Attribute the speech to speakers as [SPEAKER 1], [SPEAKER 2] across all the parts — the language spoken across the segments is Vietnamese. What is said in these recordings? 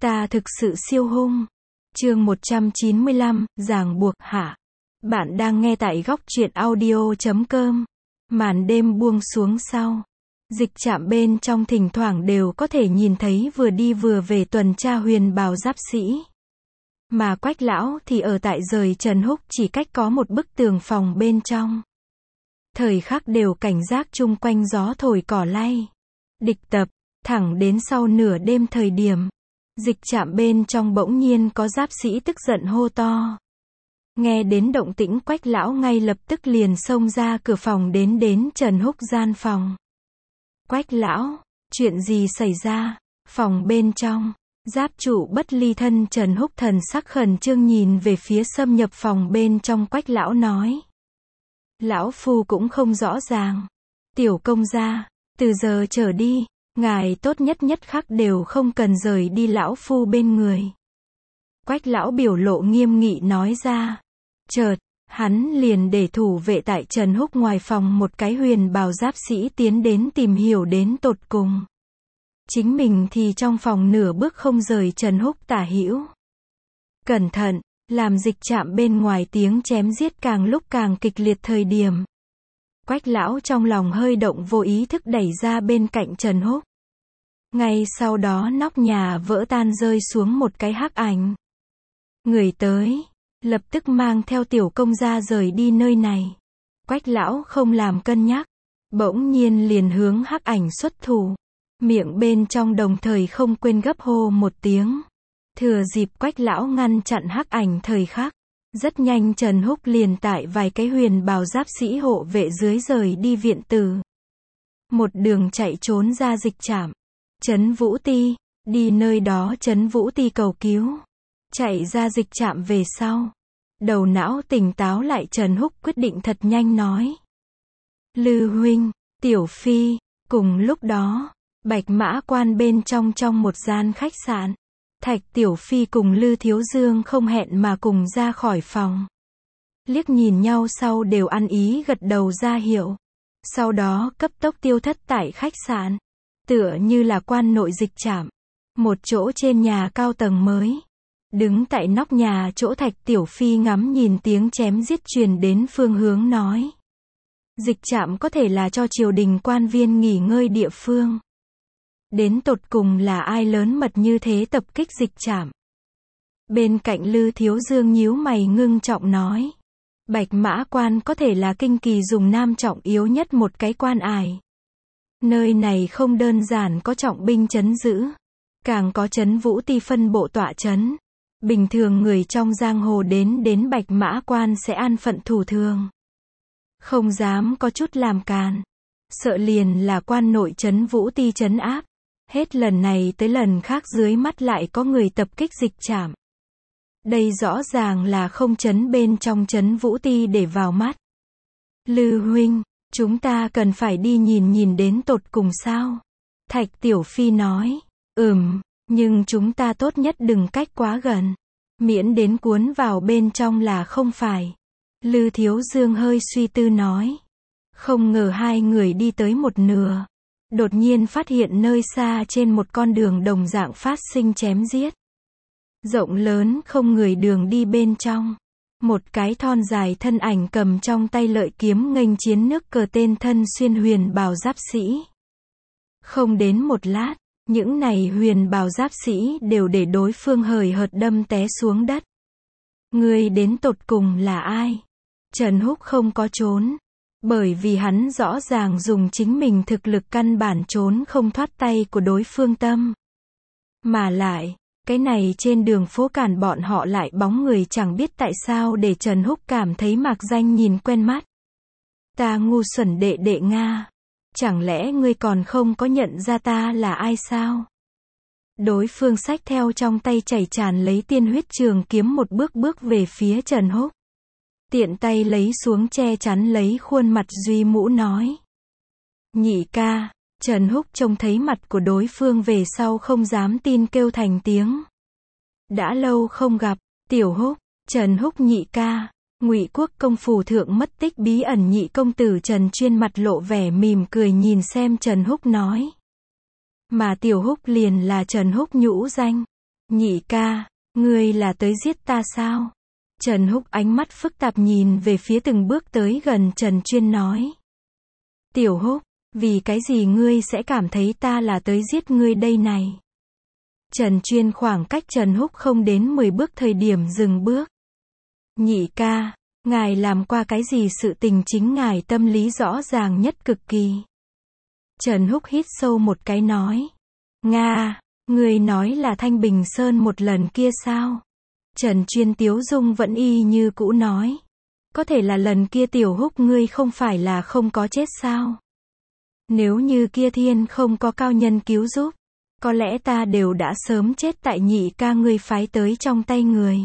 [SPEAKER 1] Ta thực sự siêu hung. Chương 195, ràng buộc hạ. Bạn đang nghe tại góc truyện audio.com. Màn đêm buông xuống sau. Dịch trạm bên trong thỉnh thoảng đều có thể nhìn thấy vừa đi vừa về tuần tra huyền bào giáp sĩ. Mà Quách lão thì ở tại rời Trần Húc chỉ cách có một bức tường phòng bên trong. Thời khắc đều cảnh giác chung quanh gió thổi cỏ lay. Địch tập, thẳng đến sau nửa đêm thời điểm. Dịch trạm bên trong bỗng nhiên có giáp sĩ tức giận hô to. Nghe đến động tĩnh Quách lão ngay lập tức liền xông ra cửa phòng đến Trần Húc gian phòng. Quách lão, chuyện gì xảy ra? Phòng bên trong, giáp trụ bất ly thân Trần Húc thần sắc khẩn trương nhìn về phía xâm nhập phòng bên trong Quách lão nói. Lão phu cũng không rõ ràng. Tiểu công gia, từ giờ trở đi, ngài tốt nhất khắc đều không cần rời đi lão phu bên người. Quách lão biểu lộ nghiêm nghị nói ra. Chợt, hắn liền để thủ vệ tại Trần Húc ngoài phòng một cái huyền bào giáp sĩ tiến đến tìm hiểu đến tột cùng. Chính mình thì trong phòng nửa bước không rời Trần Húc tả hữu. Cẩn thận, làm dịch trạm bên ngoài tiếng chém giết càng lúc càng kịch liệt thời điểm. Quách lão trong lòng hơi động vô ý thức đẩy ra bên cạnh Trần Húc. Ngay sau đó nóc nhà vỡ tan rơi xuống một cái hắc ảnh. Người tới, lập tức mang theo tiểu công gia rời đi nơi này. Quách lão không làm cân nhắc, bỗng nhiên liền hướng hắc ảnh xuất thủ. Miệng bên trong đồng thời không quên gấp hô một tiếng. Thừa dịp Quách lão ngăn chặn hắc ảnh thời khắc. Rất nhanh Trần Húc liền tại vài cái huyền bào giáp sĩ hộ vệ dưới rời đi viện tử. Một đường chạy trốn ra dịch trạm. Trấn Vũ Ti, đi nơi đó Trấn Vũ Ti cầu cứu. Chạy ra dịch trạm về sau. Đầu não tỉnh táo lại Trần Húc quyết định thật nhanh nói. Lư huynh, Tiểu Phi, cùng lúc đó, Bạch Mã Quan bên trong một gian khách sạn. Thạch Tiểu Phi cùng Lư Thiếu Dương không hẹn mà cùng ra khỏi phòng. Liếc nhìn nhau sau đều ăn ý gật đầu ra hiệu. Sau đó cấp tốc tiêu thất tại khách sạn. Tựa như là quan nội dịch trạm. Một chỗ trên nhà cao tầng mới. Đứng tại nóc nhà chỗ Thạch Tiểu Phi ngắm nhìn tiếng chém giết truyền đến phương hướng nói. Dịch trạm có thể là cho triều đình quan viên nghỉ ngơi địa phương. Đến tột cùng là ai lớn mật như thế tập kích dịch trạm. Bên cạnh Lư Thiếu Dương nhíu mày ngưng trọng nói. Bạch Mã Quan có thể là kinh kỳ dùng nam trọng yếu nhất một cái quan ải. Nơi này không đơn giản có trọng binh trấn giữ. Càng có Trấn Vũ Ti phân bộ tọa trấn. Bình thường người trong giang hồ đến Bạch Mã Quan sẽ an phận thủ thường. Không dám có chút làm càn. Sợ liền là quan nội Trấn Vũ Ti trấn áp. Hết lần này tới lần khác dưới mắt lại có người tập kích dịch trạm. Đây rõ ràng là không trấn bên trong Trấn Vũ Ti để vào mắt. Lư huynh, chúng ta cần phải đi nhìn đến tột cùng sao? Thạch Tiểu Phi nói. Nhưng chúng ta tốt nhất đừng cách quá gần. Miễn đến cuốn vào bên trong là không phải. Lư Thiếu Dương hơi suy tư nói. Không ngờ hai người đi tới một nửa. Đột nhiên phát hiện nơi xa trên một con đường đồng dạng phát sinh chém giết. Rộng lớn không người đường đi bên trong. Một cái thon dài thân ảnh cầm trong tay lợi kiếm nghênh chiến nước cờ tên thân xuyên huyền bào giáp sĩ. Không đến một lát, những này huyền bào giáp sĩ đều để đối phương hời hợt đâm té xuống đất. Người đến tột cùng là ai? Trần Húc không có trốn. Bởi vì hắn rõ ràng dùng chính mình thực lực căn bản trốn không thoát tay của đối phương tâm. Mà lại, cái này trên đường phố cản bọn họ lại bóng người chẳng biết tại sao để Trần Húc cảm thấy mạc danh nhìn quen mắt. Ta ngu xuẩn đệ đệ Nga. Chẳng lẽ ngươi còn không có nhận ra ta là ai sao? Đối phương xách theo trong tay chảy tràn lấy tiên huyết trường kiếm một bước về phía Trần Húc. Tiện tay lấy xuống che chắn lấy khuôn mặt duy mũ nói. Nhị ca, Trần Húc trông thấy mặt của đối phương về sau không dám tin kêu thành tiếng. Đã lâu không gặp, Tiểu Húc, Trần Húc nhị ca. Ngụy Quốc công phủ thượng mất tích bí ẩn nhị công tử Trần Chuyên mặt lộ vẻ mỉm cười nhìn xem Trần Húc nói. Mà Tiểu Húc liền là Trần Húc nhũ danh. Nhị ca, ngươi là tới giết ta sao? Trần Húc ánh mắt phức tạp nhìn về phía từng bước tới gần Trần Chuyên nói. Tiểu Húc, vì cái gì ngươi sẽ cảm thấy ta là tới giết ngươi đây này? Trần Chuyên khoảng cách Trần Húc không đến 10 bước thời điểm dừng bước. Nhị ca, ngài làm qua cái gì sự tình chính ngài tâm lý rõ ràng nhất cực kỳ. Trần Húc hít sâu một cái nói. Nga, ngươi nói là Thanh Bình Sơn một lần kia sao? Trần Chuyên tiếu dung vẫn y như cũ nói. Có thể là lần kia Tiểu Húc ngươi không phải là không có chết sao? Nếu như kia thiên không có cao nhân cứu giúp, có lẽ ta đều đã sớm chết tại nhị ca ngươi phái tới trong tay người.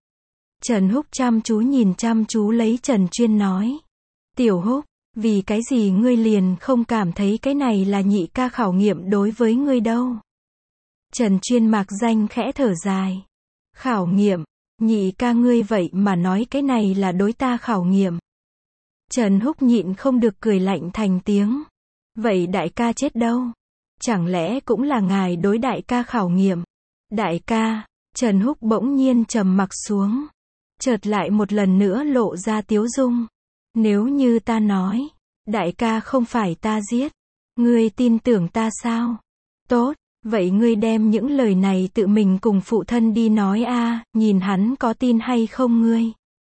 [SPEAKER 1] Trần Húc chăm chú lấy Trần Chuyên nói. Tiểu Húc, vì cái gì ngươi liền không cảm thấy cái này là nhị ca khảo nghiệm đối với ngươi đâu? Trần Chuyên mạc danh khẽ thở dài. Khảo nghiệm, nhị ca ngươi vậy mà nói cái này là đối ta khảo nghiệm. Trần Húc nhịn không được cười lạnh thành tiếng. Vậy đại ca chết đâu? Chẳng lẽ cũng là ngài đối đại ca khảo nghiệm? Đại ca, Trần Húc bỗng nhiên trầm mặc xuống. Chợt lại một lần nữa lộ ra tiếu dung. Nếu như ta nói, đại ca không phải ta giết, ngươi tin tưởng ta sao? Tốt, vậy ngươi đem những lời này tự mình cùng phụ thân đi nói a, nhìn hắn có tin hay không ngươi?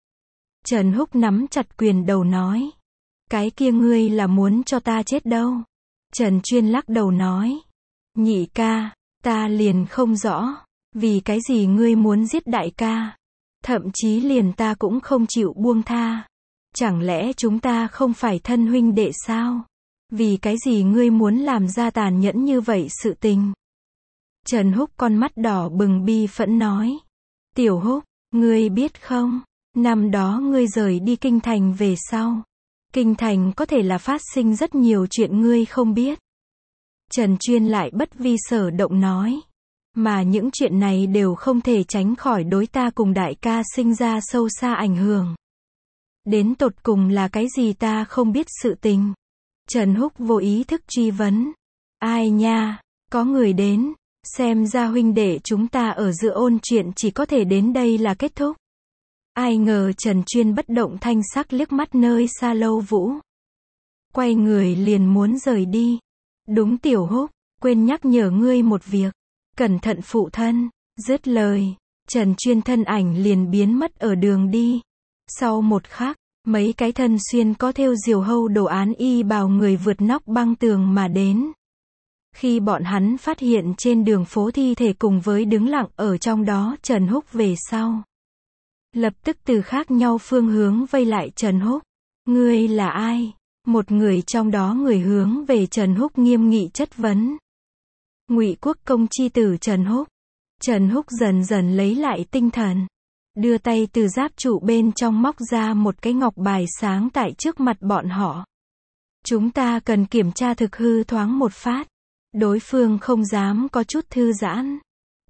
[SPEAKER 1] Trần Húc nắm chặt quyền đầu nói. Cái kia ngươi là muốn cho ta chết đâu? Trần Chuyên lắc đầu nói. Nhị ca, ta liền không rõ, vì cái gì ngươi muốn giết đại ca? Thậm chí liền ta cũng không chịu buông tha. Chẳng lẽ chúng ta không phải thân huynh đệ sao? Vì cái gì ngươi muốn làm ra tàn nhẫn như vậy sự tình? Trần Húc con mắt đỏ bừng bi phẫn nói. Tiểu Húc, ngươi biết không, năm đó ngươi rời đi Kinh Thành về sau. Kinh Thành có thể là phát sinh rất nhiều chuyện ngươi không biết. Trần Chuyên lại bất vi sở động nói. Mà những chuyện này đều không thể tránh khỏi đối ta cùng đại ca sinh ra sâu xa ảnh hưởng. Đến tột cùng là cái gì ta không biết sự tình? Trần Húc vô ý thức truy vấn. Ai nha, có người đến, xem ra huynh đệ chúng ta ở giữa ôn chuyện chỉ có thể đến đây là kết thúc. Ai ngờ Trần Chuyên bất động thanh sắc liếc mắt nơi xa Lâu Vũ. Quay người liền muốn rời đi. Đúng Tiểu Húc, quên nhắc nhở ngươi một việc. Cẩn thận phụ thân. Dứt lời, Trần Chuyên thân ảnh liền biến mất ở đường đi. Sau một khắc, mấy cái thân xuyên có thêu diều hâu đồ án y bào người vượt nóc băng tường mà đến. Khi bọn hắn phát hiện trên đường phố thi thể cùng với đứng lặng ở trong đó Trần Húc về sau, lập tức từ khác nhau phương hướng vây lại Trần Húc. Ngươi là ai? Một người trong đó người hướng về Trần Húc nghiêm nghị chất vấn. Ngụy Quốc công chi tử Trần Húc. Trần Húc dần dần lấy lại tinh thần, đưa tay từ giáp trụ bên trong móc ra một cái ngọc bài sáng tại trước mặt bọn họ. Chúng ta cần kiểm tra thực hư thoáng một phát. Đối phương không dám có chút thư giãn.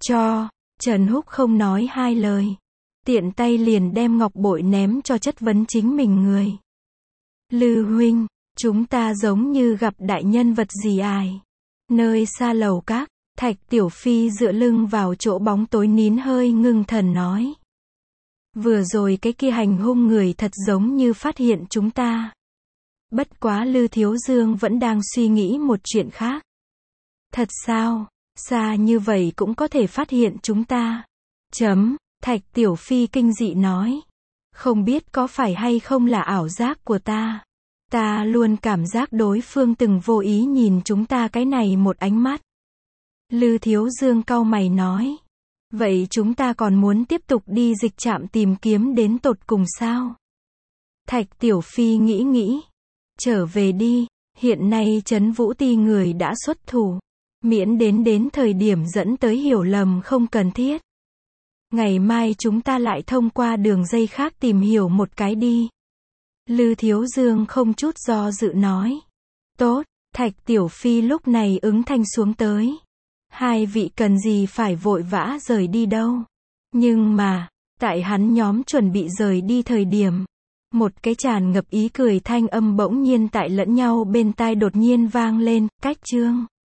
[SPEAKER 1] Trần Húc không nói hai lời, tiện tay liền đem ngọc bội ném cho chất vấn chính mình người. Lư huynh, chúng ta giống như gặp đại nhân vật gì ai? Nơi xa lầu các, Thạch Tiểu Phi dựa lưng vào chỗ bóng tối nín hơi ngưng thần nói. Vừa rồi cái kia hành hung người thật giống như phát hiện chúng ta. Bất quá Lư Thiếu Dương vẫn đang suy nghĩ một chuyện khác. Thật sao? Xa như vậy cũng có thể phát hiện chúng ta. Thạch Tiểu Phi kinh dị nói. Không biết có phải hay không là ảo giác của ta. Ta luôn cảm giác đối phương từng vô ý nhìn chúng ta cái này một ánh mắt. Lư Thiếu Dương cau mày nói. Vậy chúng ta còn muốn tiếp tục đi dịch trạm tìm kiếm đến tột cùng sao? Thạch Tiểu Phi nghĩ. Trở về đi, hiện nay Trấn Vũ Ti người đã xuất thủ. Miễn đến thời điểm dẫn tới hiểu lầm không cần thiết. Ngày mai chúng ta lại thông qua đường dây khác tìm hiểu một cái đi. Lư Thiếu Dương không chút do dự nói. Tốt, Thạch Tiểu Phi lúc này ứng thanh xuống tới. Hai vị cần gì phải vội vã rời đi đâu. Nhưng mà, tại hắn nhóm chuẩn bị rời đi thời điểm, một cái tràn ngập ý cười thanh âm bỗng nhiên tại lẫn nhau bên tai đột nhiên vang lên, cách chương.